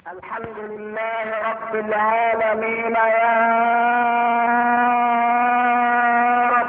الحمد لله رب العالمين يا رب.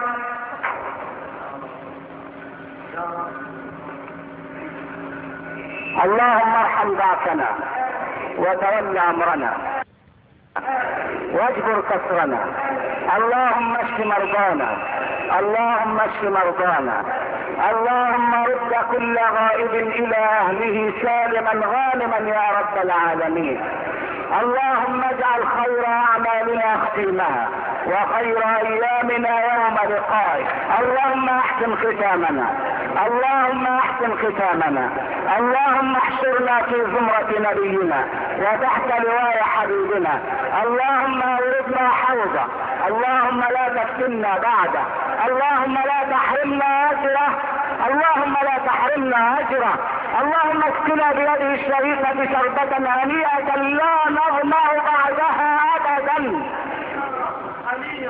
اللهم ارحم ضعفنا وتول امرنا واجبر كسرنا. اللهم اشف مرضانا، اللهم اشف مرضانا. اللهم رد كل غائب الى اهله سالما غانما يا رب العالمين. اللهم اجعل خير اعمالنا ختيمها وخير ايامنا يوم لقائك. اللهم احسن ختامنا، اللهم احسن ختامنا. اللهم احشرنا في زمرة نبينا وتحت لواء حبيبنا. اللهم اوردنا حوضه، اللهم لا تفتنا بعده، اللهم لا تحرمنا اجره، اللهم لا تحرمنا اجره. اللهم اسقنا بيده الشريفة شربة هنيئة لا نظمأ بعدها ابدا. امين.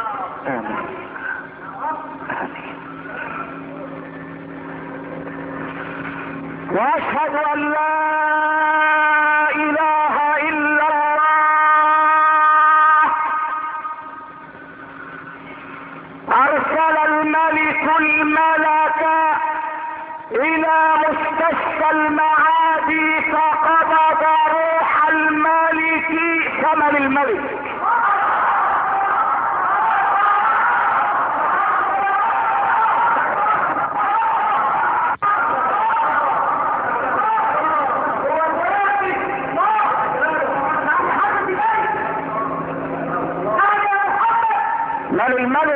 واشهد ان لا اله الا الله. ارسل الملك الملك الى مستشفى المعادي فقبض روح الملك ثمن الملك. من الملك؟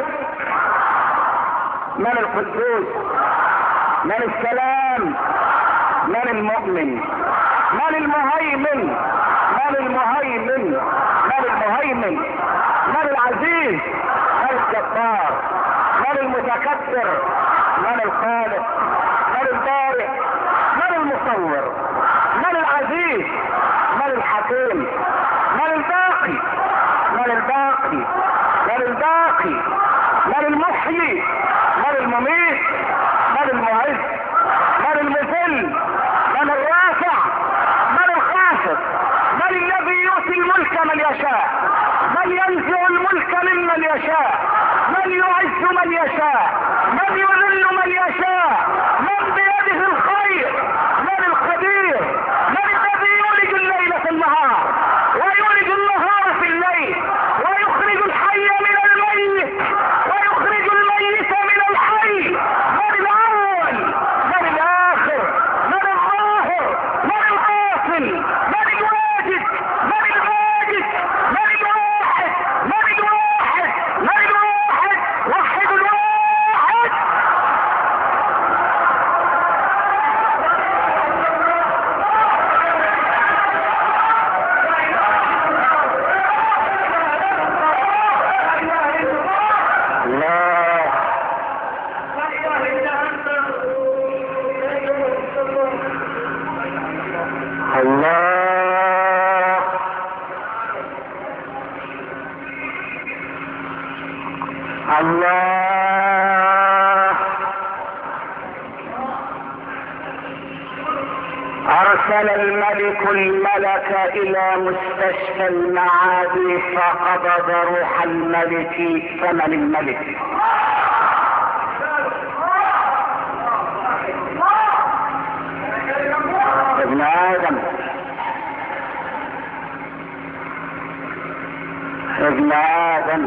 من القدوس؟ من السلام؟ من المؤمن؟ من المهيمن؟ من المهيمن؟ من المهيمن؟ من العزيز؟ من الجبار؟ من المتكبر؟ من الخالق؟ من البارئ؟ من المصور؟ من العزيز؟ من الحكيم؟ من الباقي؟ من الباقي؟ من الباقي؟ من المحيي؟ من المميت؟ من المعز؟ من المذل؟ من الرافع؟ من الخافض؟ من الذي يؤتي الملك من يشاء؟ من ينزع الملك ممن يشاء؟ من يعز من يشاء؟ من يذل من يشاء؟ من بيده الخير؟ من القدير؟ من الذي يولج الليل في النهار ويولج النهار في الليل ويخرج الحي من الميت ويخرج الميت من الحي؟ من الاول؟ من الاخر؟ من الظاهر؟ من الباطن؟ من الواجد؟ من الماجد؟ من الواحد؟ من الواحد؟ من الواحد؟ وحد الواحد. الله الله ارسل الملك الملك الى مستشفى المعادي فقبض روح الملك ثمن الملك. ابن ادم، ابن ادم،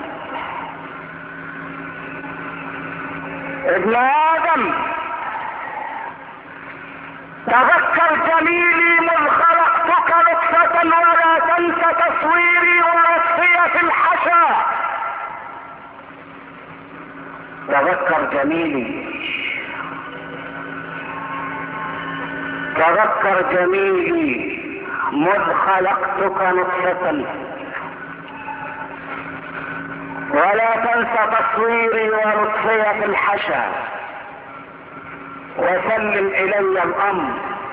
ابن ادم، تذكر جميلي مذ خلقتك نطفة ولا تنس تصويري ونصفي في الحشا. تذكر جميلي، تذكر جميلي مذ خلقتك نطفة ولا تنس تصويري ولطفي في الحشا. وسلم الي الامر،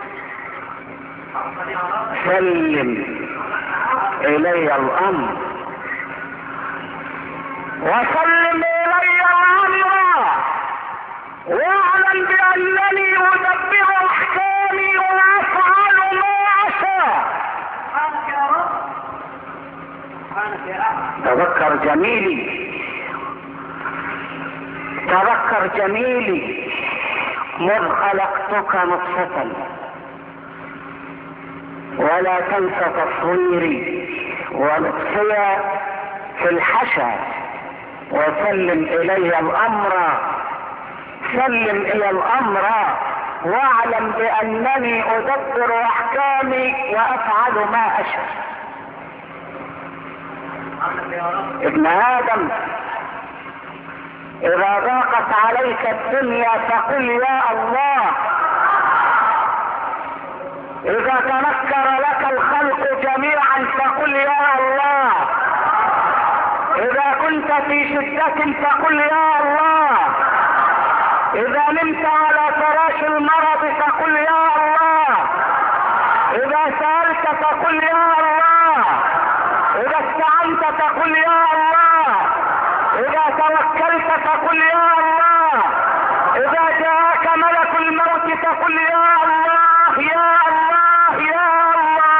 سلم الي الامر، وسلم الي الامر، واعلم بانني ادبر احكامي وافعل ما اشاء. تذكر جميلي، تذكر جميلي، مذ خلقتك نطفة، ولا تنس تصويري ولطفي في الحشا، وسلم الي الامر، سلم الى الامر، واعلم بانني ادبر احكامي وافعل ما اشاء. ابن ادم، اذا ضاقت عليك الدنيا فقل يا الله، اذا تنكر لك الخلق جميعا فقل يا الله، اذا كنت في شدة فقل يا الله، اذا نمت على فراش المرض فقل يا الله، اذا سألت فقل يا الله، اذا استعنت فقل يا الله، اذا توكلت فقل يا الله، اذا جاءك ملك الموت فقل يا الله يا الله يا الله.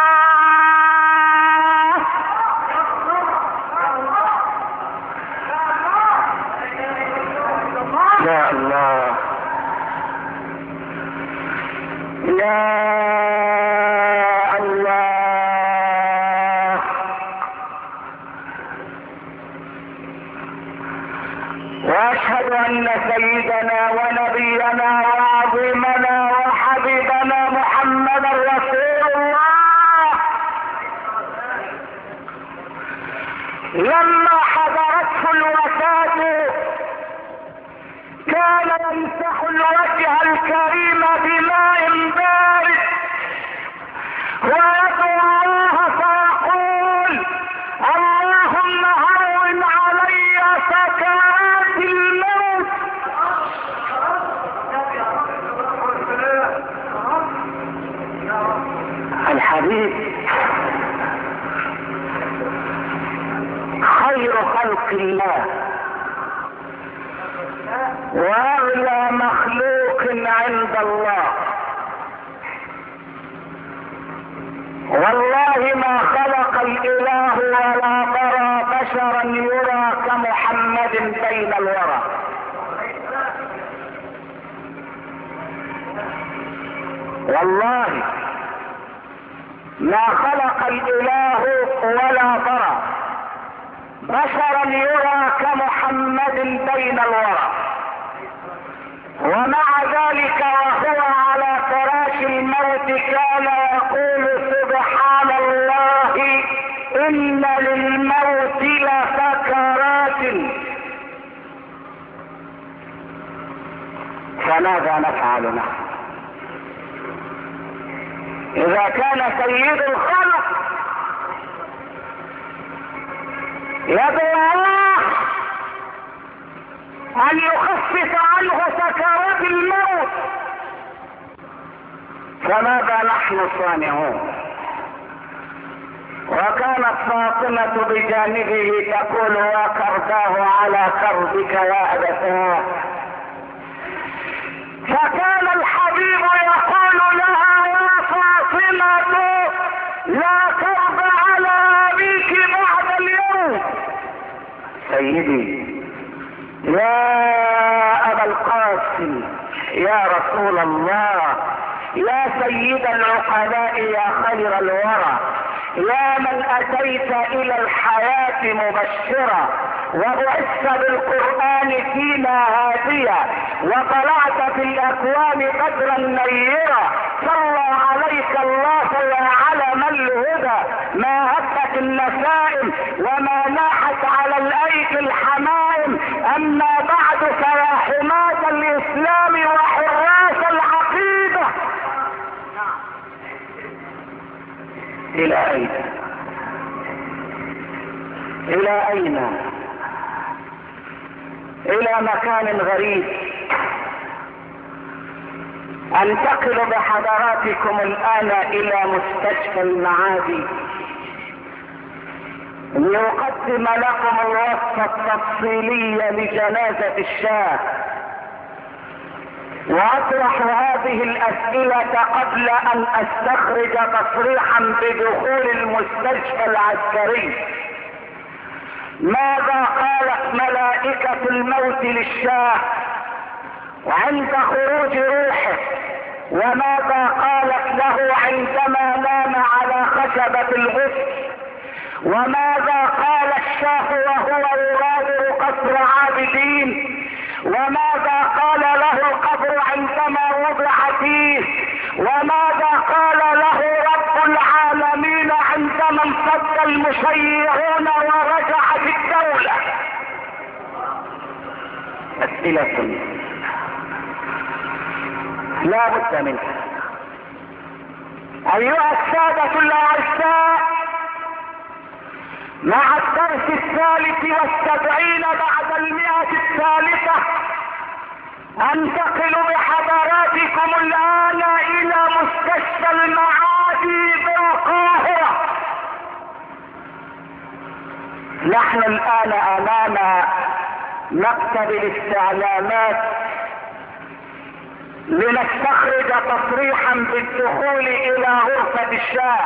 يا الله يا الله. واشهد ان سيدنا ونبينا وعظيمنا وحبيبنا محمدا رسول الله لما حضرته الوفاة كان يمسح الوجه الكريم بماء بارد ويدعو الله فيقول اللهم هون علي سكرات الموت. الحبيب خير خلق الله واغلى مخلوق عند الله، والله ما خلق الاله ولا برى بشرا يرى كمحمد بين الورى. والله ما خلق الاله ولا برى بشرا يرى كمحمد بين الورى، ومع ذلك وهو على فراش الموت كان يقول سبحان الله ان للموت لسكرات. فماذا نفعل نحن اذا كان سيد الخلق يدعو الله ان يخفف عنه سكرات الموت؟ فماذا نحن صانعون؟ وكانت فاطمة بجانبه تقول وكرباه على كربك يا أبتاه، فكان الحبيب يقول لها يا فاطمة لا كرب على أبيك بعد اليوم. سيدي يا أبا القاسم يا رسول الله يا سيد العقلاء يا خير الورى، يا من أتيت إلى الحياة مبشرا وبعثت بالقرآن فينا هاديا وطلعت في الأكوان قدرا نيرا، صلى عليك الله يا علم الهدى، ما هبت النسائم وما ناحت على الأيدي الحمائم، أما بعد فيا حماة الإسلام وحراس العقيدة. إلى أين؟ إلى أين؟ إلى مكان غريب. أنتقل بحضراتكم الآن إلى مستشفى المعادي لأقدم لكم الوصفة التفصيلية لجنازة الشاه، واطرح هذه الاسئلة قبل ان استخرج تصريحا بدخول المستشفى العسكري. ماذا قالت ملائكة الموت للشاه وعند خروج روحه، وماذا قالت له عندما نام على خشبة الغسل، وماذا قال الشاه وهو يغادر قصر عابدين، وماذا قال له القبر عندما وضع فيه، وماذا قال له رب العالمين عندما انفض المشيعون ورجعت الدولة. أسئلة لا بد منها. أيها السادة الأعزاء، مع الدرس 73 بعد 100 انتقل بحضراتكم الآن إلى مستشفى المعادي بالقاهرة. نحن الآن أمام مكتب الاستعلامات لنستخرج تصريحا بالدخول إلى غرفة الشاه،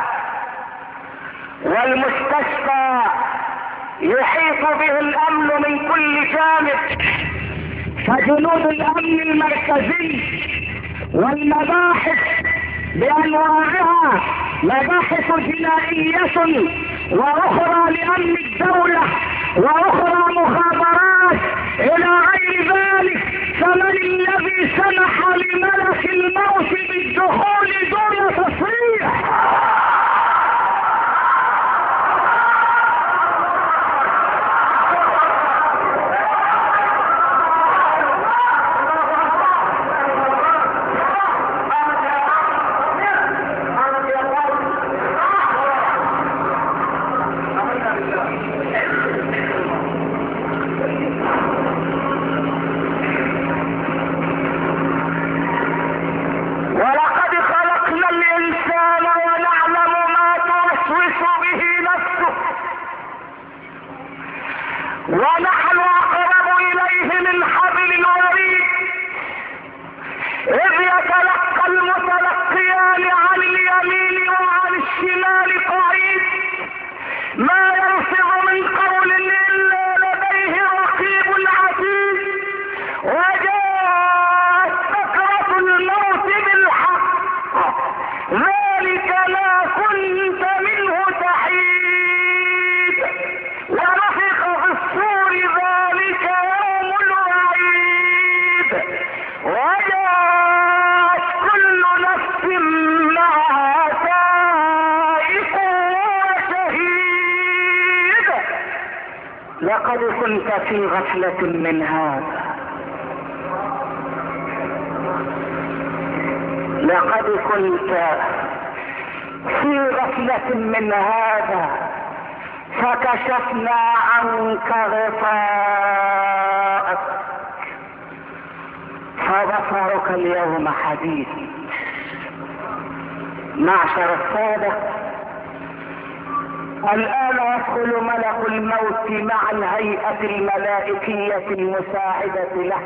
والمستشفى يحيط به الأمن من كل جانب، فجنود الأمن المركزي والمباحث بأنواعها، مباحث جنائية وأخرى لأمن الدولة وأخرى مخابرات إلى غير ذلك، فمن الذي سمح لملك الموت بالدخول دون تصريح؟ ونحن أقرب إليه من حبل الوريد، إذ يتلقى المتلقيان عن اليمين وعن الشمال قعيد، ما يلفظ من قول إلا لديه رقيب عتيد، وجاءت سكرة الموت بالحق، ذلك ما كنت منه تحيد، ونفخ في الصور، ذلك يوم الوعيد، وجاءت كل نفس معها سائق وشهيد. لقد كنت في غفلة من هذا، لقد كنت في غفلة من هذا، فكشفنا عنك غطاءك فبصرك اليوم حديد. معشر السادة، الآن يدخل ملك الموت مع الهيئة الملائكية المساعدة له،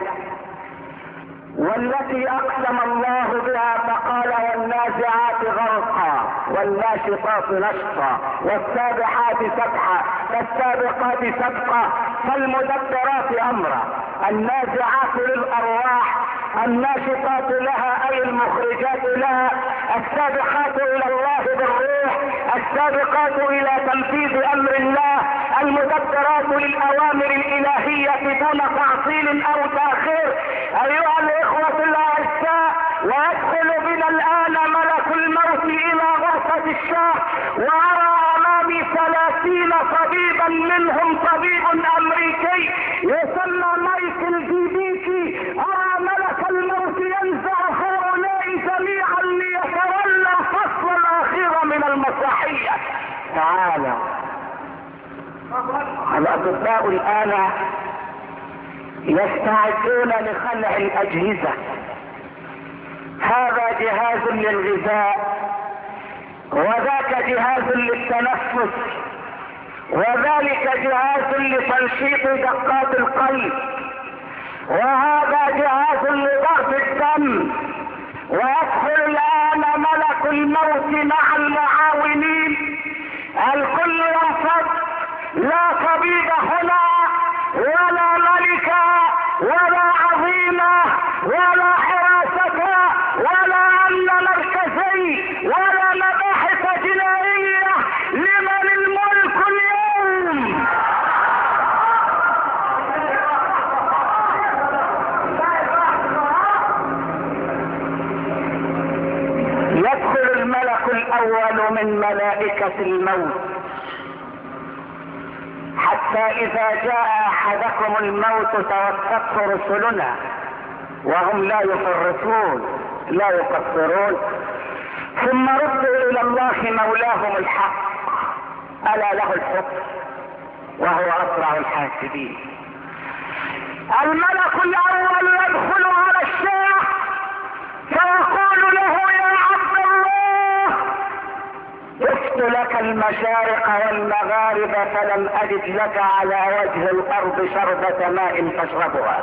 والتي أقسم الله بها فقال: والنازعات غرقا والناشطات نشطا والسابحات سبحا فالسابقات سبقا فالمدبرات أمرا. النازعات للأرواح، الناشطات لها أي المخرجات لها، السابقات إلى الله بالروح، السابقات إلى تنفيذ أمر الله، المدبرات للأوامر الإلهية دون تعطيل أو تأخير. أيها الإخوة الأعزاء، ويدخل بنا الآن ملك الموت إلى غرفة الشاه، وأرى أمامي 30 طبيبا، منهم طبيب أمريكي يسمى مايكل جيبيكي. أرى ملك الموت ينزع هؤلاء جميعا ليتولى الفصل الأخير من المسرحية. تعالى الأطباء الآن يستعدون لخلع الأجهزة. هذا جهاز للغذاء، وذاك جهاز للتنفس، وذلك جهاز لتنشيط دقات القلب، وهذا جهاز لضغط الدم. ويدخل الآن ملك الموت مع المعاونين، الكل ينفض، لا طبيب هنا ملائكة الموت، حتى إذا جاء أحدكم الموت توفته رسلنا وهم لا يفرطون لا يقصرون، ثم ردوا إلى الله مولاهم الحق، ألا له الحكم وهو أسرع الحاسبين. الملك الأول يدخل على الشيخ فيقول له يا عبد الله جئت لك المشارق والمغارب فلم أجد لك على وجه الأرض شربة ماء تشربها.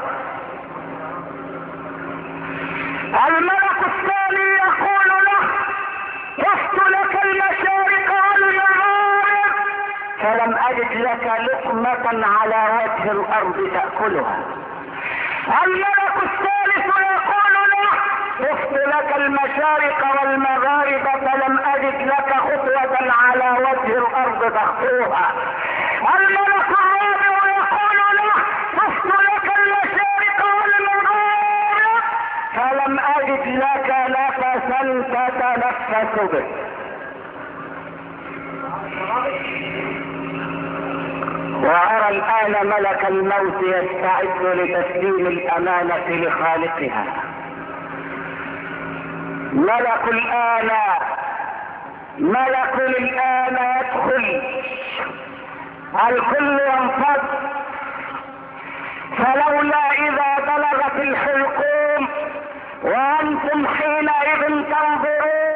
الملك الثاني يقول له جئت لك المشارق والمغارب فلم أجد لك لقمة على وجه الأرض تأكلها. الملك الثالث يقول له جئت لك المشارق والمغارب فلم أجد لك خطوة على وجه الأرض تخطوها. الملك الرابع يقول له جئت لك المشارق والمغارب فلم أجد لك نفسا تتنفس به. وأرى الآن ملك الموت يستعد لتسليم الأمانة لخالقها. ملك الآن يدخل، الكل ينفض، فلولا إذا بلغت الحلقوم وأنتم حينئذ تنظرون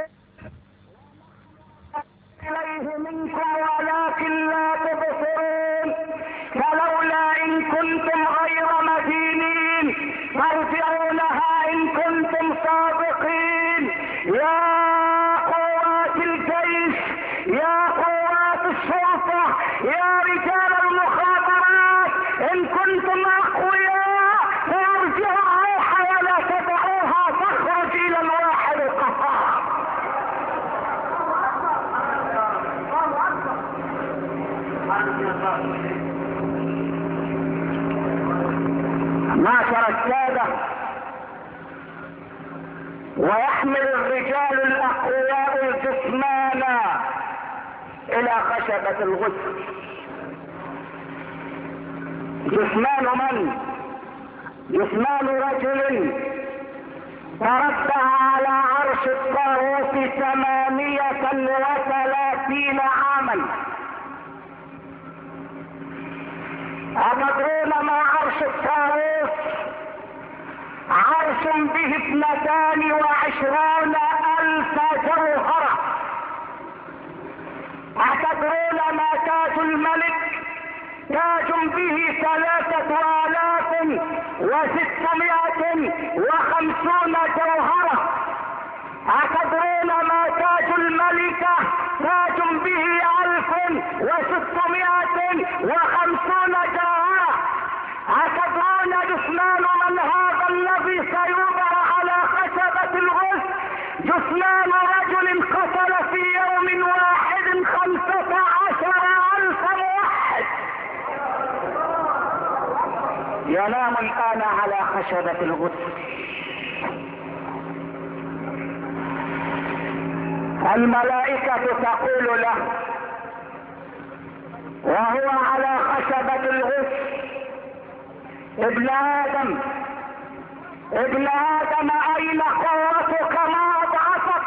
إليه منكم ولكن لا تبصرون، فلولا إن كنتم غير مدينين ترجعونها إن كنتم صادقين. يا قوات الجيش، يا قوات الشرطة، يا رجال المخابرات، إن كنتم أقوياء فارجعوا الروح ولا تدعوها تخرج إلى الواحد القهار. معشر السادة، ويحمل الرجال الأقوياء الجسمان إلى خشبة الغسل. جسمان من؟ جسمان رجل تربع على عرش الطاغوت 38 عاما. أتدرون ما عرش الطاغوت؟ عرش به 22,000 جوهرة. أتدرون ما تاج الملك؟ تاج به 3,650 جوهرة. أتدرون ما تاج الملكة؟ تاج به 1,650 جوهرة. أتدرون جثمان من هذا الذي سيوضع على خشبة الغسل؟ جثمان رجل قتل في يوم واحد 15,000 موحد. ينام الآن على خشبة الغسل. الملائكة تقول له وهو على خشبة الغسل: ابن آدم، ابن آدم، أين قوتك ما أضعفك؟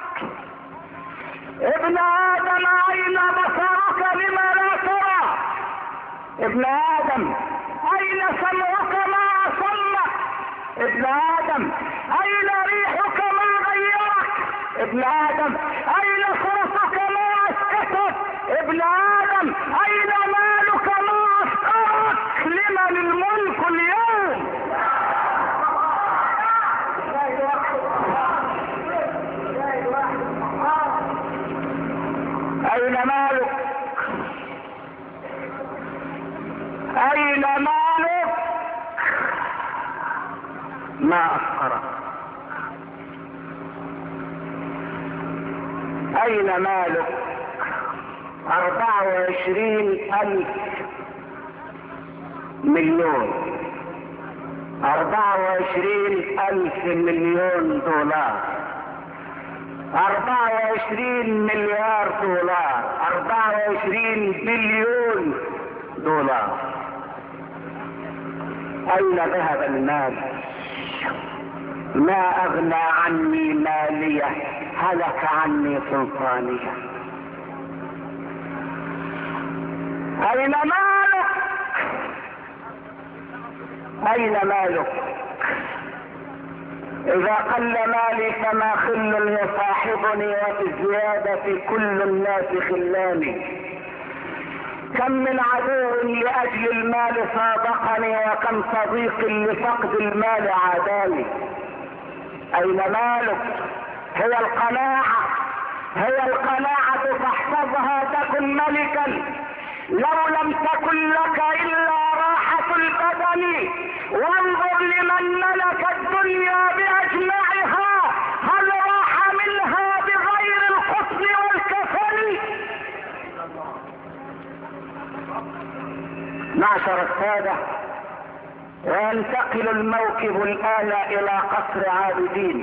ابن آدم، أين بصرك لما لا ترى؟ ابن آدم، أين سمعك ما أصمك؟ ابن آدم، أين ريحك ما غيرك؟ ابن آدم، أين صوتك ما أسكتك؟ ابن آدم، أين مالك ما أفقرك؟ لمن الملك اليوم؟ أين مالك؟ أين مالك؟ ما أفقرك. أين مالك؟ 24,000 مليون، 24,000 مليون دولار. 24 مليار دولار، 24 بليون دولار. اين ذهب المال؟ ما اغنى عني مالية، هلك عني سلطانية. اين مالك؟ اين مالك؟ اذا قل مالي فما خل يصاحبني، وبالزيادة كل الناس خلاني. كم من عدو لاجل المال صادقني، وكم صديق لفقد المال عاداني. اين مالك؟ هي القناعة، هي القناعة فاحفظها تكن ملكا. لو لم تكن لك الا راحة البدن، وانظر لمن ملك الدنيا باجمعها، هل راح منها بغير القطن والكفن؟ معشر السادة، وينتقل الموكب الآن إلى قصر عابدين.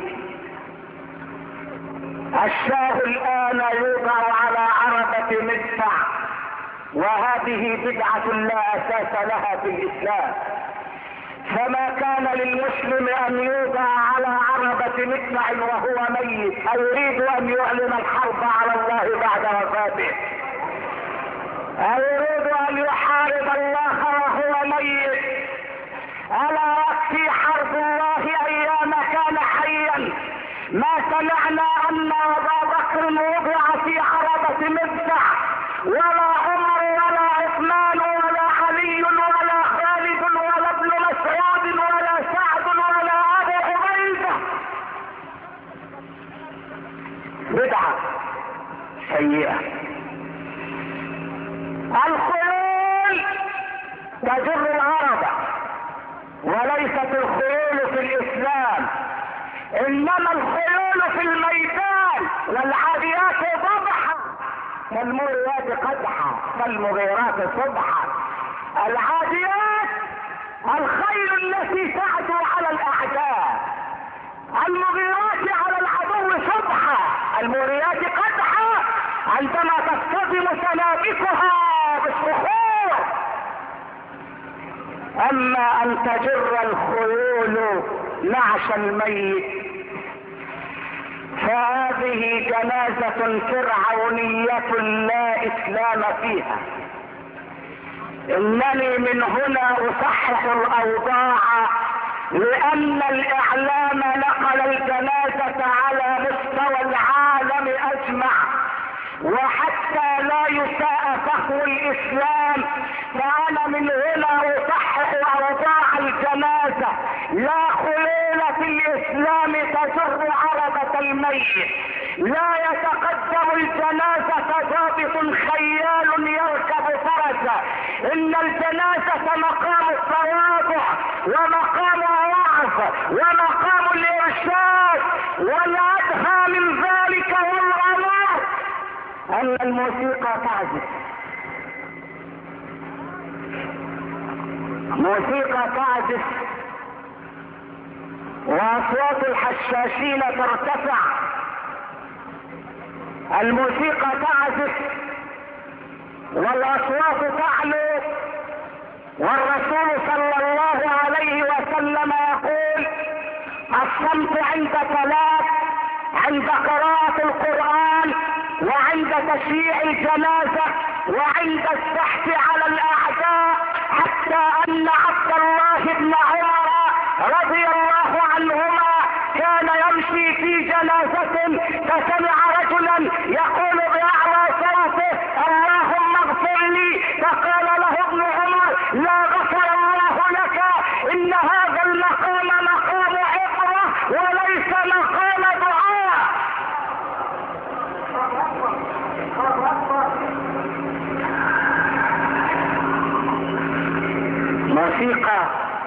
الشاه الآن يوضع على عربة مدفع، وهذه بدعة لا أساس لها في الإسلام. فما كان للمسلم أن يوضع على عربة مدفع وهو ميت، أو يريد أن يعلن الحرب على الله بعد وفاته، أو يريد أن يحارب الله وهو ميت. ألا يكفي حرب الله أيام كان حيا؟ ما سمعنا أن أبا بكر وضع في عربة مدفع، ولا عمر ولا عثمان ولا علي ولا خالد ولا ابن مسعود ولا سعد ولا أبو عبيدة. بدعة سيئة. الخيول تجر العربة، وليست الخيول في الإسلام، إنما الخيول في الميدان. والعاديات ضبحا فالموريات قدحا فالمغيرات صبحا. العاديات الخيل التي تعدو على الأعداء، المغيرات على العدو صبحا، الموريات قدحا عندما تصطدم سنابكها بالصخور. اما ان تجر الخيول نعش الميت فهذه جنازة فرعونية لا اسلام فيها. انني من هنا اصحح الاوضاع، لان الاعلام نقل الجنازة على مستوى العالم اجمع، وحتى لا يساء فهم الاسلام فانا من هنا اصحح اوضاع الجنازة. لا خيول في الاسلام تجر عربة الميت، لا يتقدم الجنازة ضابط خيال يركب فرسا، ان الجنازة مقام التواضع ومقام الوعظ ومقام الارشاد، والادهى من ذلك والامر ان الموسيقى تعزف، موسيقى تعزف واصوات الحشاشين ترتفع، الموسيقى تعزف والاصوات تعلو، والرسول صلى الله عليه وسلم يقول: الصمت عند ثلاث: عند قراءة القرآن، وعند تشييع الجنازة، وعند السحف على الاعداء. حتى ان عبد الله بن عمر رضي الله عنهما كان يمشي في جنازة فسمع رجلا يقول باعلى صوته: اللهم اغفر لي، فقال له ابن عمر: لا غفر الله لك، ان هذا المقام مقام عبرة وليس مقام دعاء. موسيقى،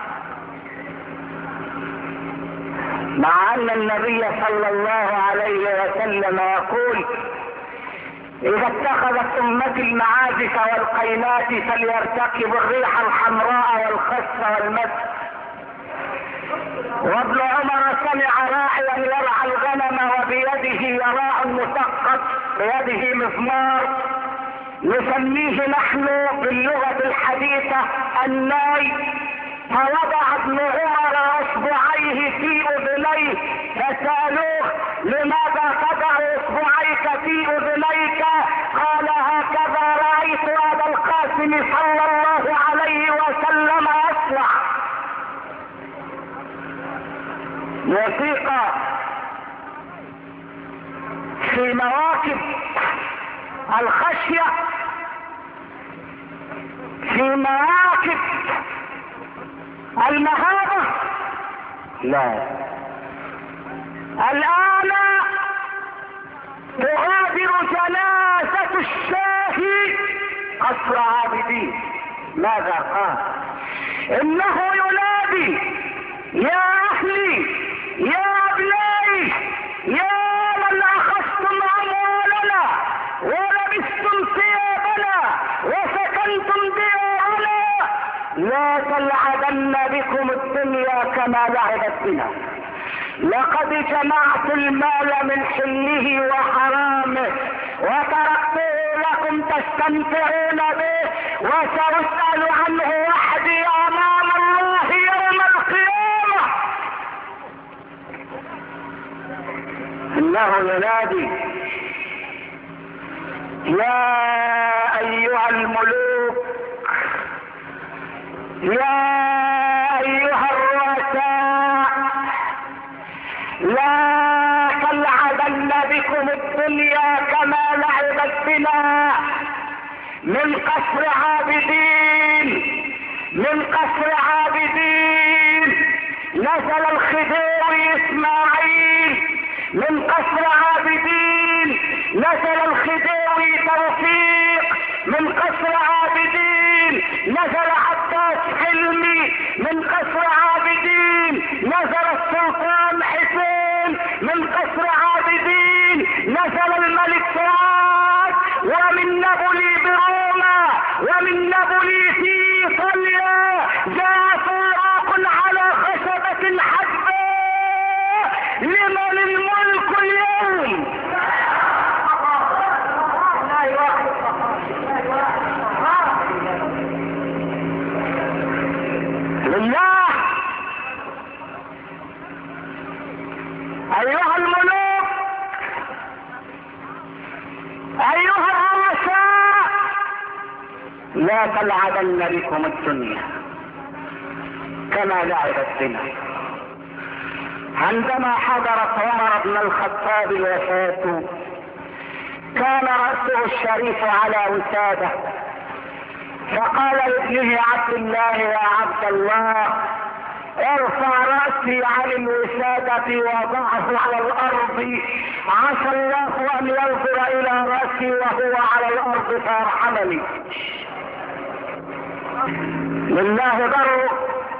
مع ان النبي صلى الله عليه وسلم يقول: اذا اتخذت امتي المعازف والقينات فليرتكبوا الريح الحمراء والخس والمس. وابن عمر سمع راعيا يرعى الغنم وبيده يراع مثقب بيده مزمار نسميه نحن باللغة الحديثة الناي. فوضع ابن عمر اصبعيه في اذنيه فسألوه لماذا تضع اصبعيك في اذنيك؟ قال هكذا رأيت ابا القاسم صلى الله عليه وسلم يصنع. موسيقى في مواكب الخشية، في مواكب المهابة لا. الآن تغادر جنازة الشاهي قصر عابدين. ماذا قال؟ إنه ينادي يا أهلي يا أبنائي يا من أخذتم أموالنا ولبستم ثيابنا وسكنتم ديارنا لا تلعبن بكم الدنيا كما لعبت بنا. لقد جمعت المال من حله وحرامه وتركته لكم تستمتعون به وسأسأل عنه وحدي أمام الله يوم القيامة. إنه ينادي يا أيها الملوك يا أيها الرؤساء لا تلعبن بكم الدنيا كما لعبت بنا. من قصر عابدين من قصر عابدين نزل الخديوي اسماعيل. من قصر عابدين نزل الخديوي توفيق. من قصر عابدين نزل عباس حلمي. من قصر عابدين نزل السلطان حسين. من قصر عابدين نزل الملك فؤاد. ومن نابلي بروما ومن نابلي في ايطاليا جاء فراق على خشبة حدباء. لمن الملك اليوم؟ لله. ايها الملوك ايها الرؤساء لا تلعبن بكم الدنيا كما لعبت بنا. عندما حضرت عمر بن الخطاب الوفاة كان رأسه الشريف على وسادة فقال لابنه عبد الله يا عبد الله ارفع رأسي عن الوسادة وضعه على الأرض عسى الله أن ينظر إلى رأسي وهو على الأرض فيرحمني. لله درك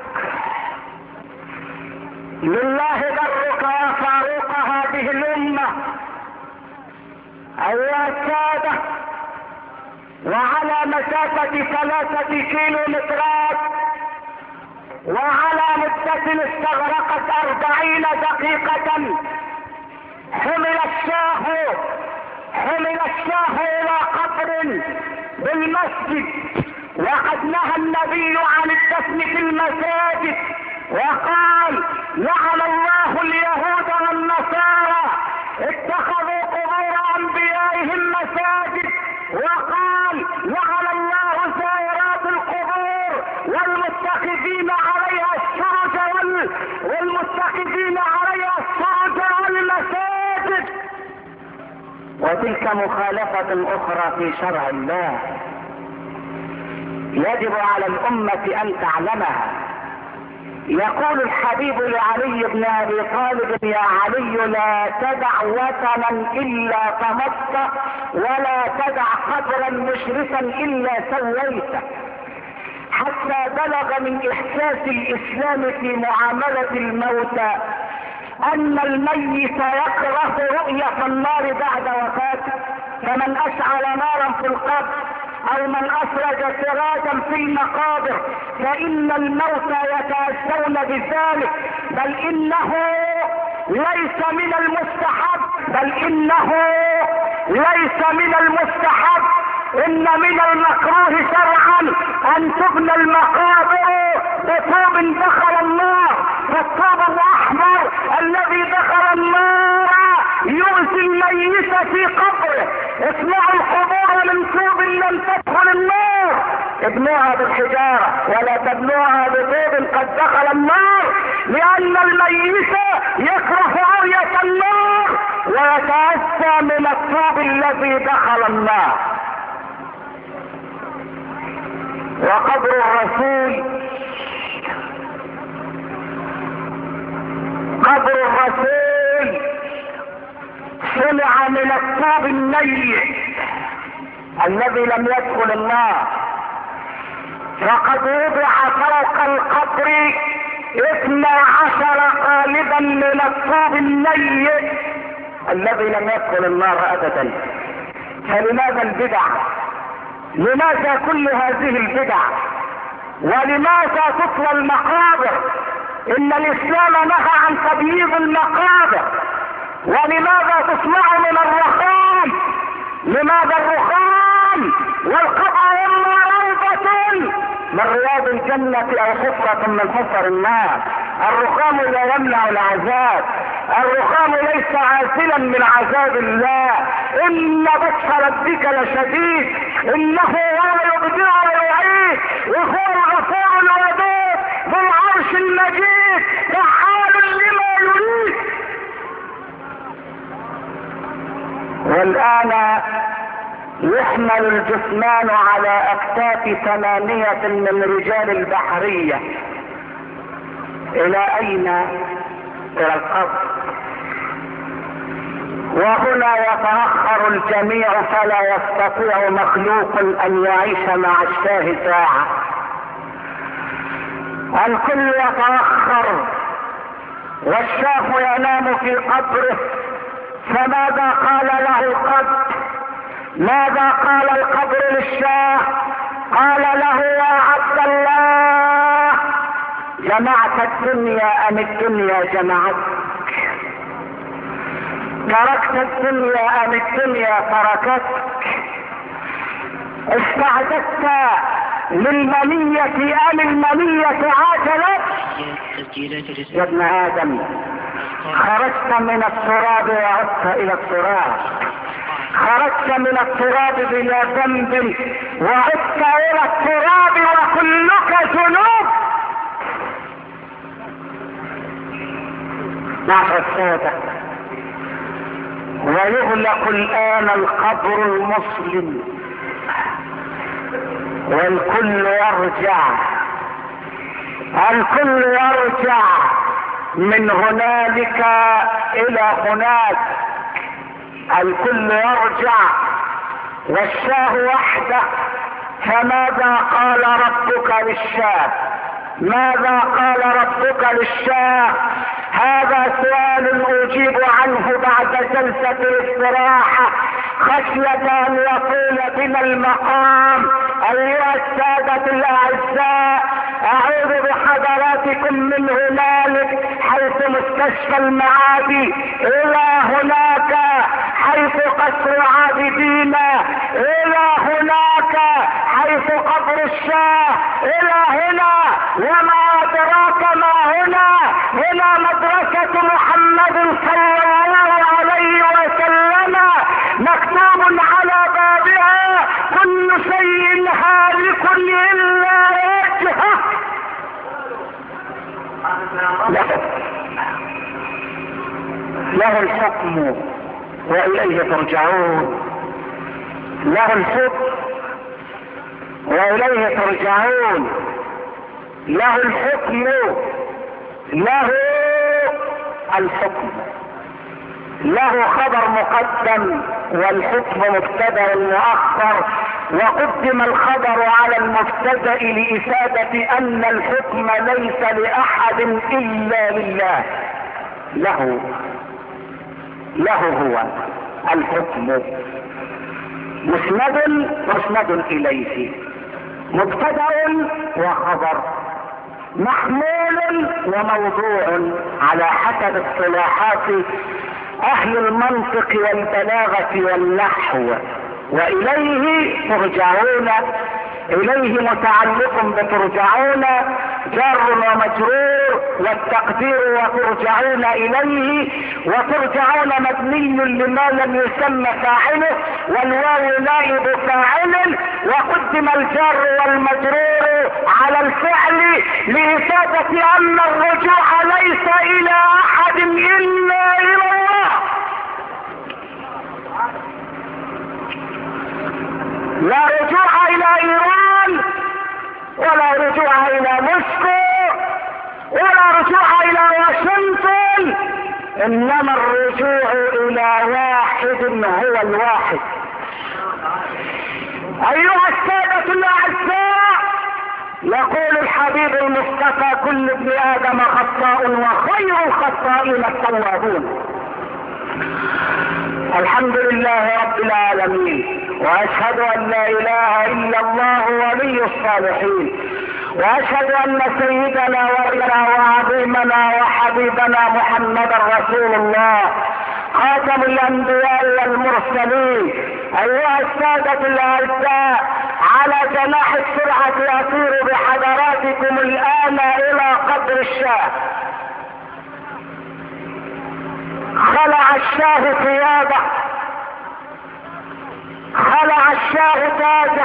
لله درك يا فاروق هذه الأمة أيها السادة. وعلى مسافة 3 كيلومترات وعلى مدة استغرقت 40 دقيقة حمل الشاه إلى قبر بالمسجد. وقد نهى النبي عن الدفن في المساجد وقال لعن الله اليهود والنصارى اتخذوا قبور انبيائهم مساجد. وقال لعن الله زائرات القبور والمتخذين عليها السرج والمساجد. وتلك مخالفة اخرى في شرع الله يجب على الامة ان تعلمها. يقول الحبيب لعلي بن ابي طالب يا علي لا تدع وثنا الا طمسته ولا تدع قبرا مشرفا الا سويته. حتى بلغ من احساس الاسلام في معاملة الموتى ان الميت يكره رؤية النار بعد وفاته. فمن اشعل نارا في القبر او من اسرج سراجا في المقابر فان الموتى يتأسون بذلك، بل انه ليس من المستحب، ان من المكروه شرعا ان تبنى المقابر بطوب دخل النار، فالطوب الاحمر الذي دخل النار يؤذي الميت في قبره. اصنعوا القبور من طوب لم تدخل النار، ابنوها بالحجارة ولا تبنوها بطوب قد دخل النار، لان الميت يكره رؤية النار ويتأسى من الطوب الذي دخل النار. وقبر الرسول صنع من الطوب الميت الذي لم يدخل النار، فقد وضع فوق القبر 12 قالبا من الطوب الميت الذي لم يدخل النار ابدا. فلماذا البدع؟ لماذا كل هذه البدع؟ ولماذا تطوى المقابر؟ ان الاسلام نهى عن تبييض المقابر. ولماذا تصنع من الرخام؟ لماذا الرخام والقبر اما روضة من رياض الجنة او حفرة من حفر النار؟ الرخام لا يمنع العذاب، الرخام ليس عازلا من عذاب الله. ان بطش ربك لشديد، انه هو يبدع ويعيد، وهو الغفور الودود ذو العرش المجيد فعال لما يريد. والآن يحمل الجثمان على أكتاف 8 من رجال البحرية. إلى أين؟ إلى القبر. وهنا يتأخر الجميع فلا يستطيع مخلوق أن يعيش مع الشاه ساعة. الكل يتأخر والشاه ينام في قبره. فماذا قال له القبر؟ ماذا قال القبر للشاه؟ قال له يا عبد الله جمعت الدنيا ام الدنيا جمعتك؟ تركت الدنيا ام الدنيا تركتك؟ استعددت للمنية ام المنية عاجلت؟ يا ابن ادم خرجت من التراب وعدت الى التراب، خرجت من التراب بلا ذنب وعدت الى التراب وكلك ذنوب. معشر السادة، ويغلق الآن القبر المسلم والكل يرجع، الكل يرجع من هنالك إلى هناك، الكل يرجع والشاه وحده. فماذا قال ربك للشاه؟ ماذا قال ربك للشاه؟ هذا سؤال أجيب عنه بعد جلسة الاستراحة خشية أن يطول بنا المقام. أيها السادة الأعزاء، أعوذ بحضراتكم من هنالك حيث مستشفى المعادي إلى هناك حيث قصر عابدين، إلى هناك حيث قبر الشاه، إلى هنا وما أدراك ما هنا. هنا مدرسة محمد صلى الله عليه وسلم، مكتوب على بابها كل شيء هالك إلا وجهه. له الحكم وإليه ترجعون، له الحكم وإليه ترجعون، له الحكم، له الحكم، له خبر مقدم والحكم مبتدأ مؤخر، وقدم الخبر على المبتدأ لإفادة أن الحكم ليس لأحد إلا لله. له هو الحكم مسند ومسند اليه، مبتدأ وخبر، محمول وموضوع على حسب اصطلاحات اهل المنطق والبلاغة والنحو، واليه ترجعون، اليه متعلق بترجعون جار ومجرور، والتقدير وترجعون اليه، وترجعون مبني لما لم يسمى فاعله، والواو نائب فاعل، وقدم الجار والمجرور على الفعل لإفادة ان الرجوع ليس الى احد الا الى الله. لا رجوع الى ايران، ولا رجوع الى موسكو، ولا رجوع الى واشنطن، انما الرجوع الى واحد هو الواحد. ايها السادة الاعزاء، يقول الحبيب المصطفى: كل ابن ادم خطاء وخير الخطائين التوابون. الحمد لله رب العالمين، واشهد ان لا اله الا الله ولي الصالحين، واشهد ان سيدنا ونبينا وعظيمنا وحبيبنا محمدا رسول الله خاتم الانبياء والمرسلين. ايها السادة الاعزاء، على جناح السرعة اطير بحضراتكم الان الى قبر الشاه. خلع الشاه ثيابه، خلع الشاه تاجه،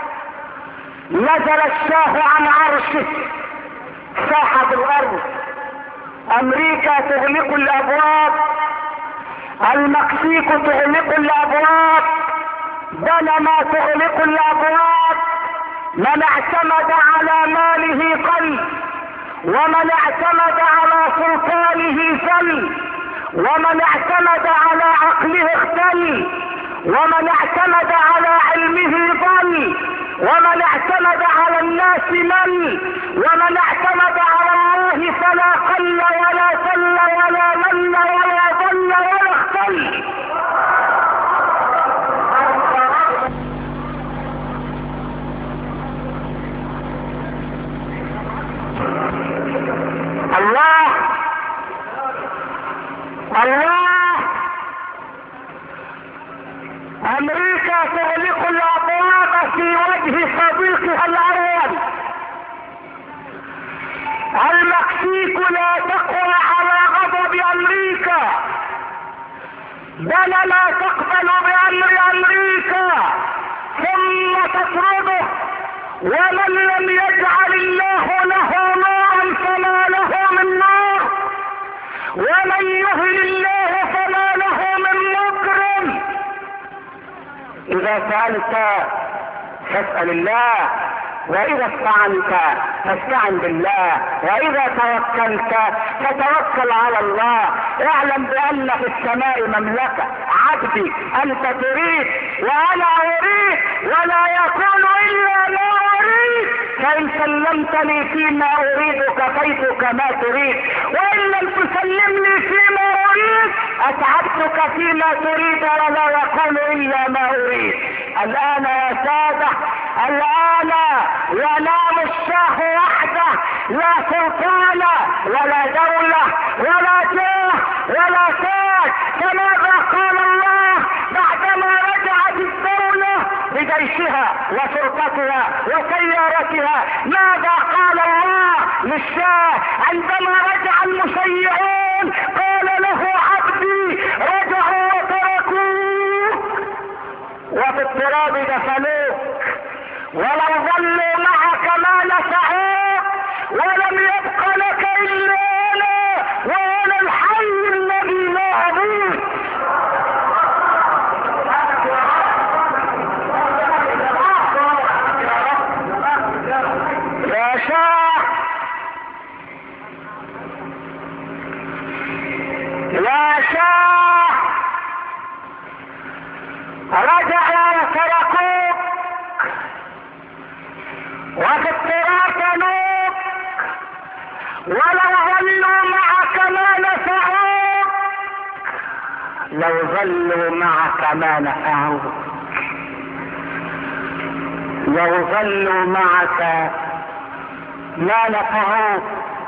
نزل الشاه عن عرشه، ساحت الارض. امريكا تغلق الابواب، المكسيك تغلق الابواب، بنما تغلق الابواب. من اعتمد على ماله قل، ومن اعتمد على سلطانه ذل، ومن اعتمد على عقله اختل، ومن اعتمد على علمه ضل، ومن اعتمد على الناس مل، ومن اعتمد على الله فلا قل ولا ذل ولا من ولا ضل ولا اختل. الله الله. امريكا تغلق الابواب في وجه صديقها الاول. المكسيك لا تقوى على غضب امريكا، بل لا تقبل بامر امريكا ثم تطرده. ومن لم يجعل الله له نورا فما له من نور، ومن يهن الله فما له من مكرم. اذا سألت فاسأل الله، واذا استعنت فاستعن بالله، واذا توكلت فتوكل على الله. اعلم بان في السماء مملكة. عبدي انت تريد وانا اريد، ولا يكون الا ما اريد. فان سلمتني فيما اريد كفيتك ما تريد، وان لم تسلمني فيما اريد اتعبتك فيما تريد، ولا يكون الا ما اريد. الان يا سادة، الان ينام الشاه وحده، لا سلطان ولا دولة ولا جاه ولا تاج. فماذا قال الله بعدما رجعت الدولة بجيشها وشرطتها وسيارتها؟ ماذا قال الله للشاه عندما رجع المشيعون؟ قال له: عبدي رجعوا وتركوك وفي التراب دفنوك، ولو ظلوا معك ما نفعوك، ولم يبق لك الا انا وانا الحي الذي لا اموت. يا شاه، يا شاه، رجعوا وتركوك وفي التراب دفنوك، ولو ظلوا معك ما نفعوك، لو ظلوا معك ما نفعوك. لو ظلوا معك ما نفعوك.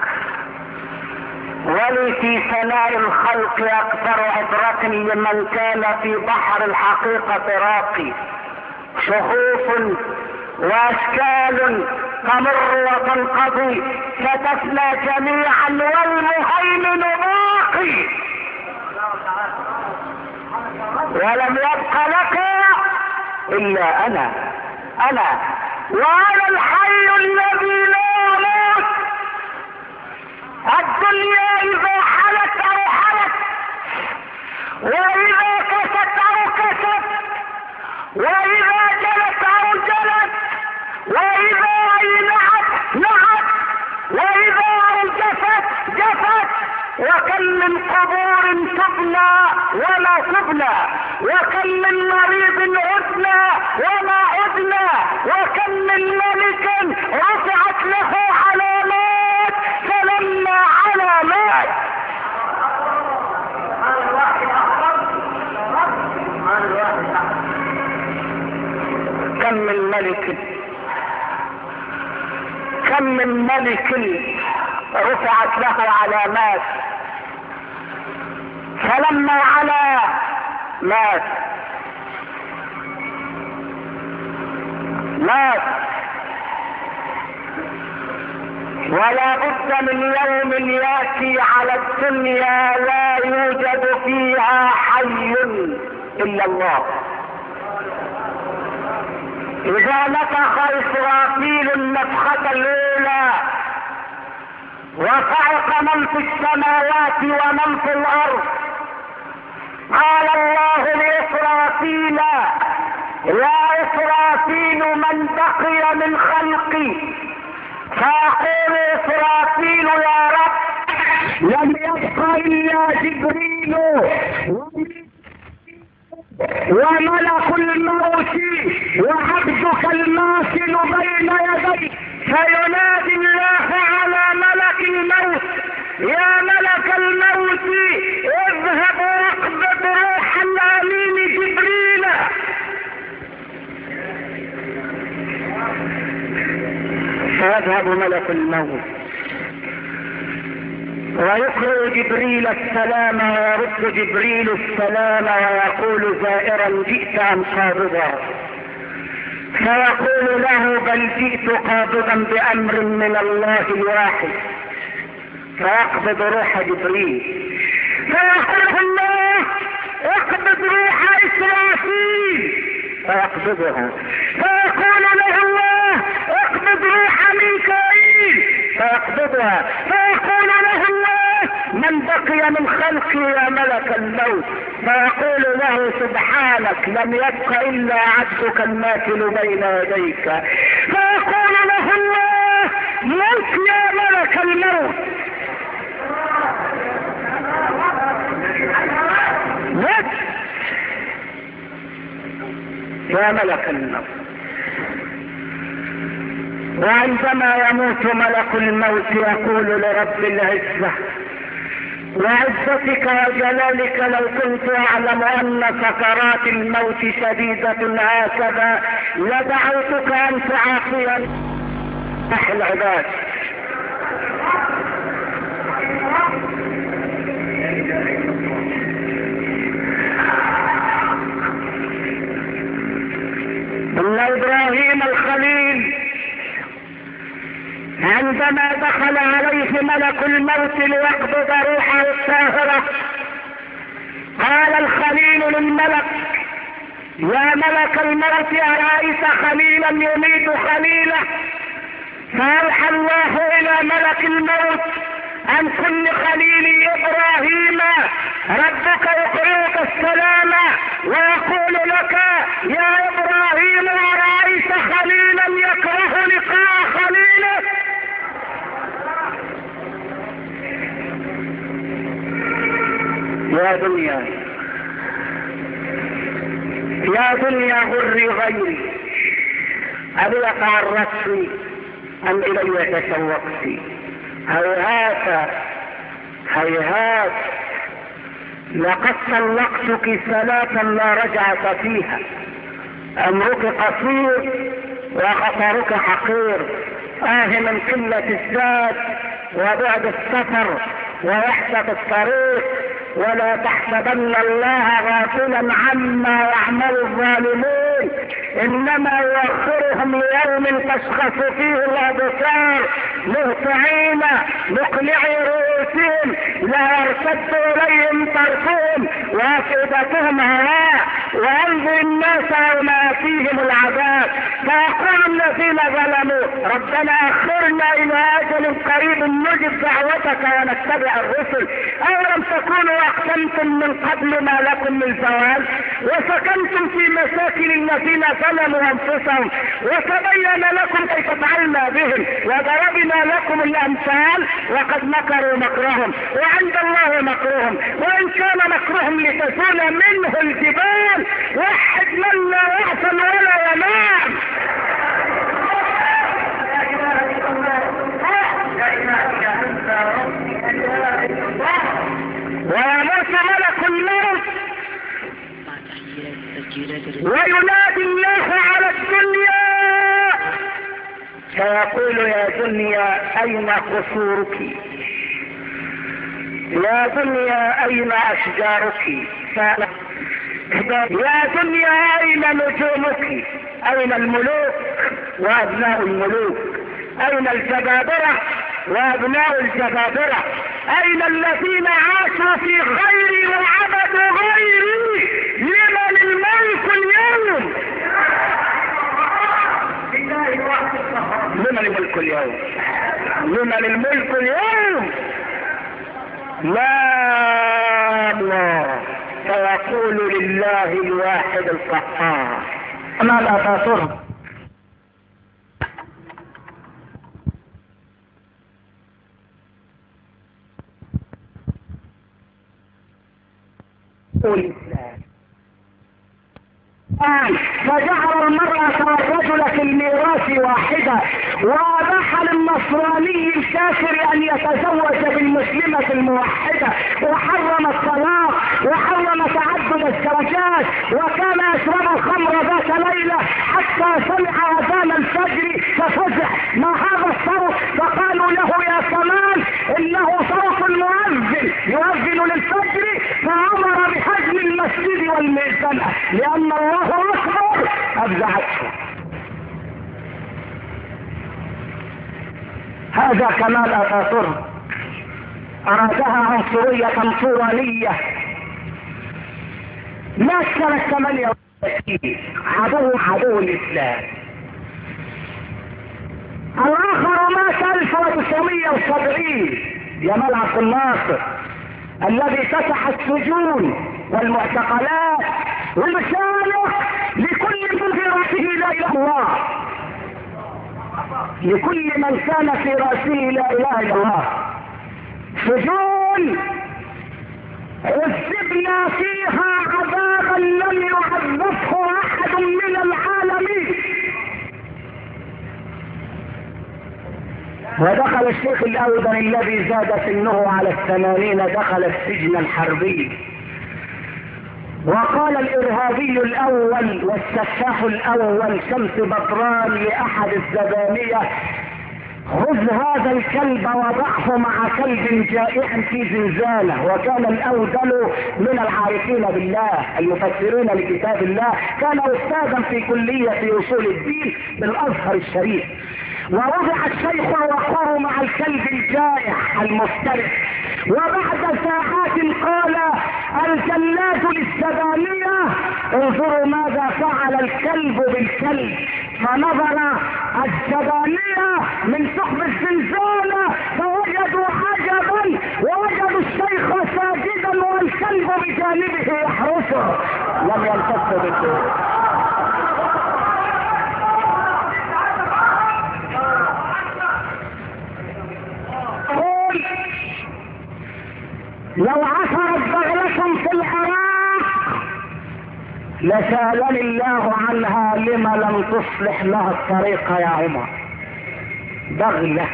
ولي في ثناء الخلق اكثر عبرة لمن كان في بحر الحقيقة راقي. شخوص واشكال تمر وتنقضي ستفنى جميعا والمهيمن باقي. ولم يبق لك الا انا وانا الحي الذي لا يموت. الدنيا اذا حلت او حلت، واذا كست او كست، واذا جلت او جلت، واذا نعت نعت، واذا جفت جفت. وكم من قبور تبنى ولا تبنى، وكم من مريض عدنا وما عدنا، وكم من ملك رفعت له علامات فلما علامات. كم من ملك رفعت له علامات فلما علا مات. ولا بد من يوم ياتي على الدنيا لا يوجد فيها حي الا الله. اذا نفخ اسرافيل النفخة الاولى وصعق من في السماوات ومن في الارض، قال الله لإسرافيل: يا إسرافيل من بقي من خلقي. فيقول إسرافيل: يا رب لم يبق إلا جبريل وملك الموت وعبدك الماثل بين يديك. فينادي الله على ملك الموت: يا ملك الموت اذهب واقبض روح الامين جبريل. فيذهب ملك الموت ويقرأ جبريل السلام ويرد جبريل السلام ويقول: زائرا جئت ام قابضا؟ فيقول له: بل جئت قابضا بامر من الله الواحد. فيقبض روح جبريل، فيقول الله: اقبض روح اسرافيل. فيقبضها. فيقول له الله: اقبض روح ميكائيل. فيقبضها. فيقول له الله: من بقي من خلقي يا ملك الموت. فيقول له: سبحانك لم يبق الا عبدك الماثل بين يديك. فيقول له الله: موت يا ملك الموت. موت يا ملك الموت. وعندما يموت ملك الموت يقول لرب العزة: وعزتك وجلالك لو كنت اعلم ان سكرات الموت شديدة هكذا لدعوتك ان تعافيني العباد. ان ابراهيم الخليل عندما دخل عليه ملك الموت ليقبض روحه الطاهرة قال الخليل للملك: يا ملك الموت أرأيت خليلا يميت خليله؟ فأوحى الله إلى ملك الموت: أن كل خليل إبراهيم ربك يقرئك السلام ويقول لك: يا إبراهيم أرأيت خليلا يكره لقاء خليله؟ يا دنيا غري غيري، أبي تعرضت أم إلي تشوقت؟ هيهات لقد طلقتك ثلاثا لا رجعة فيها. أمرك قصير وخطرك حقير. من قلة الذات وبعد السفر ووحدة الطريق. ولا تحسبن الله غافلا عما يعمل الظالمون، انما يؤخرهم ليوم تشخص فيه الابصار مهطعين مقنعي رؤوسهم لا يرتد اليهم طرفهم وافئدتهم هواء وينظر الناس يوم ياتيهم العذاب فيقول الذين ظلموا ربنا اخرنا الى اجل قريب نجب دعوتك ونتبع الرسل اولم تكونوا اقسمتم من قبل ما لكم من زوال وسكنتم في مساكن الذين ظلموا انفسهم وتبين لكم كيف فعلنا بهم وضربنا لكم الامثال وقد مكروا مكرهم وعند الله مكرهم وان كان مكرهم لتزول منه الجبال وحد من لا يحسن ولا ينام. ويموت ملك الموت وينادي الله على الدنيا فيقول يا دنيا اين قصورك يا دنيا اين اشجارك يا دنيا اين نجومك اين الملوك وابناء الملوك اين الجبابرة وابناء الجبابرة اين الذين عاشوا في غيري وعبدوا غيري لمن الملك اليوم لمن الملك اليوم لمن الملك اليوم لا الله فيقول لله الواحد القهار. أما الأساطير فجعل المرأة والرجل في الميراث واحدة وأباح للنصراني الكافر أن يتزوج بالمسلمة الموحدة وحرم الطلاق وحرم تعدد الزوجات وكان يشرب الخمر ذات ليلة حتى سمع أذان الفجر ففزع ما هذا الصوت فقالوا له يا كمال إنه صوت المؤذن يؤذن للفجر فأمر بهدم المسجد والمئذنة لأن الله أكبر أفزعته. هذا كمال أتاتورك أرادها عنصرية طورانية مات سنة 38 عدو الإسلام. الآخر مات 1970 جمال عبد الناصر الذي فتح السجون والمعتقلات والمشانق لكل من في رأسه لا إله إلا الله لكل من كان في رأسه لا إله إلا الله. سجون عذبنا فيها عذابا لم يعذبه أحد من العالمين. ودخل الشيخ الأودن الذي زاد سنه على 80 دخل السجن الحربي. وقال الإرهابي الأول والسفاح الأول شمس بطران لأحد الزبانية خذ هذا الكلب وضعه مع كلب جائع في زنزانة. وكان الأودن من العارفين بالله المفسرين لكتاب الله كان أستاذا في كلية أصول الدين بالأزهر الشريف. ووضع الشيخ الوقار مع الكلب الجائع المفترس وبعد ساعات قال الجلاد للزبانية انظروا ماذا فعل الكلب بالكلب. فنظر الزبانية من ثقب الزنزانة فوجدوا عجبا ووجدوا الشيخ ساجدا والكلب بجانبه يحرسه لم يلتف بالدور. لو عثرت بغلة في العراق لسألني الله عنها لما لم تصلح لها الطريق يا عمر. بغلة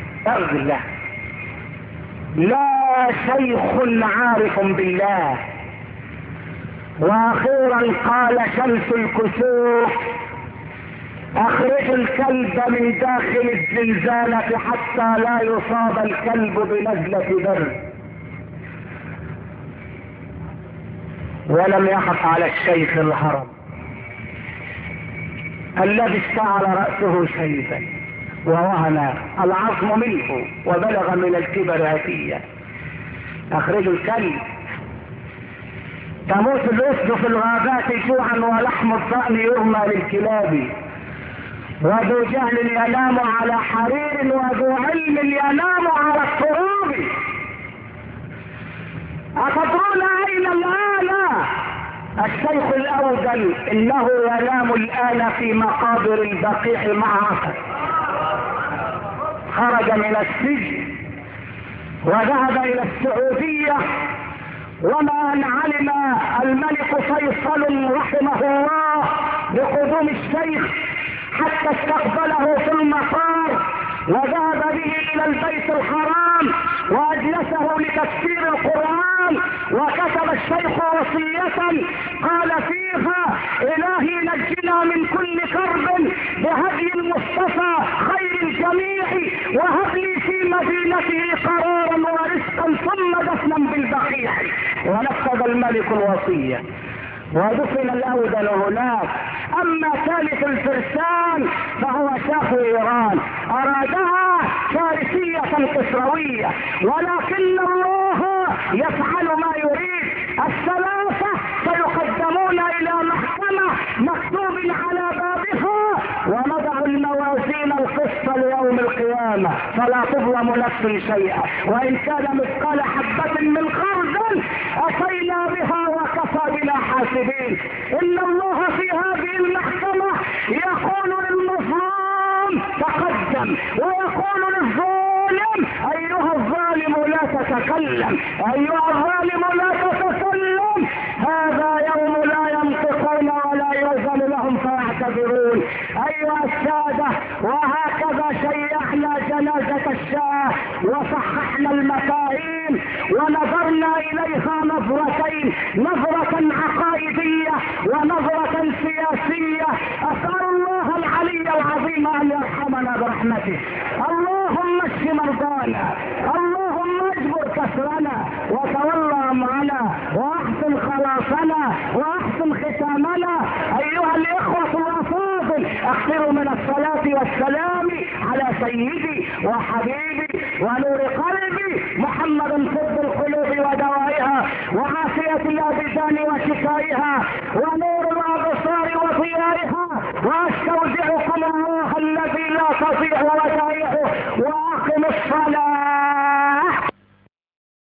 لا شيخ عارف بالله. واخيرا قال شمس الكسوف اخرجوا الكلب من داخل الزنزانة حتى لا يصاب الكلب بنزلة برد. ولم يخف على الشيخ الهرم الذي اشتعل رأسه شيبا ووهن العظم منه وبلغ من الكبر عتيا. اخرجوا الكلب. تموت الاسد في الغابات جوعا ولحم الضأن يرمى للكلاب. وذو جهل ينام على حرير وذو علم ينام على التراب. أتدرون أين الآن؟ الشيخ الأوجل إنه ينام الآن في مقابر البقيع مع عسل. خرج من السجن وذهب إلى السعودية، وما أن علم الملك فيصل رحمه الله بقدوم الشيخ حتى استقبله في المطار وذهب به الى البيت الحرام واجلسه لتفسير القرآن. وكتب الشيخ وصية قال فيها: الهي نجنا من كل كرب بهدي المصطفى خير الجميع، وهب لي في مدينته قرارا ورزقا ثم دفنا بالبقيع. ونفذ الملك الوصية ودفن الأودل هناك. اما ثالث الفرسان فهو شاخ ايران، ارادها فارسية قسروية، ولكن الله يفعل ما يريد. الثلاثة سيقدمون الى محكمة مكتوب على بابها: ونضع الموازين القسط ليوم القيامة فلا تظلم نفس شيئا وان كان مثقال حبة من خردل اتينا بها وكفى بنا حاسبين. ان الله في هذه المحكمة يقول للمظلوم تقدم، ويقول للظالم: ايها الظالم لا تتكلم، ايها الظالم لا تتكلم. هذا يوم لا ينطقون ولا يؤذن لهم فيعتذرون. ايها السادة، وهكذا شيعنا جنازة الشاه وصححنا المفاهيم ونظرنا اليها نظرتين: نظرة عقائدية ونظرة سياسية. اسأل الله العلي العظيم ان يرحمنا برحمته. اللهم اشف مرضانا، اللهم اجبر كسرنا وتولى امرنا واحسن خلاصنا واحسن ختامنا. ايها الاخوة الافاضل، اكثروا من الصلاة والسلام على سيدي وحبيبي ونور قلبي محمد طب القلوب ودوائها وعافية الابدان وشفائها ونور الابصار وضيائها. واستودعكم الله الذي لا تضيع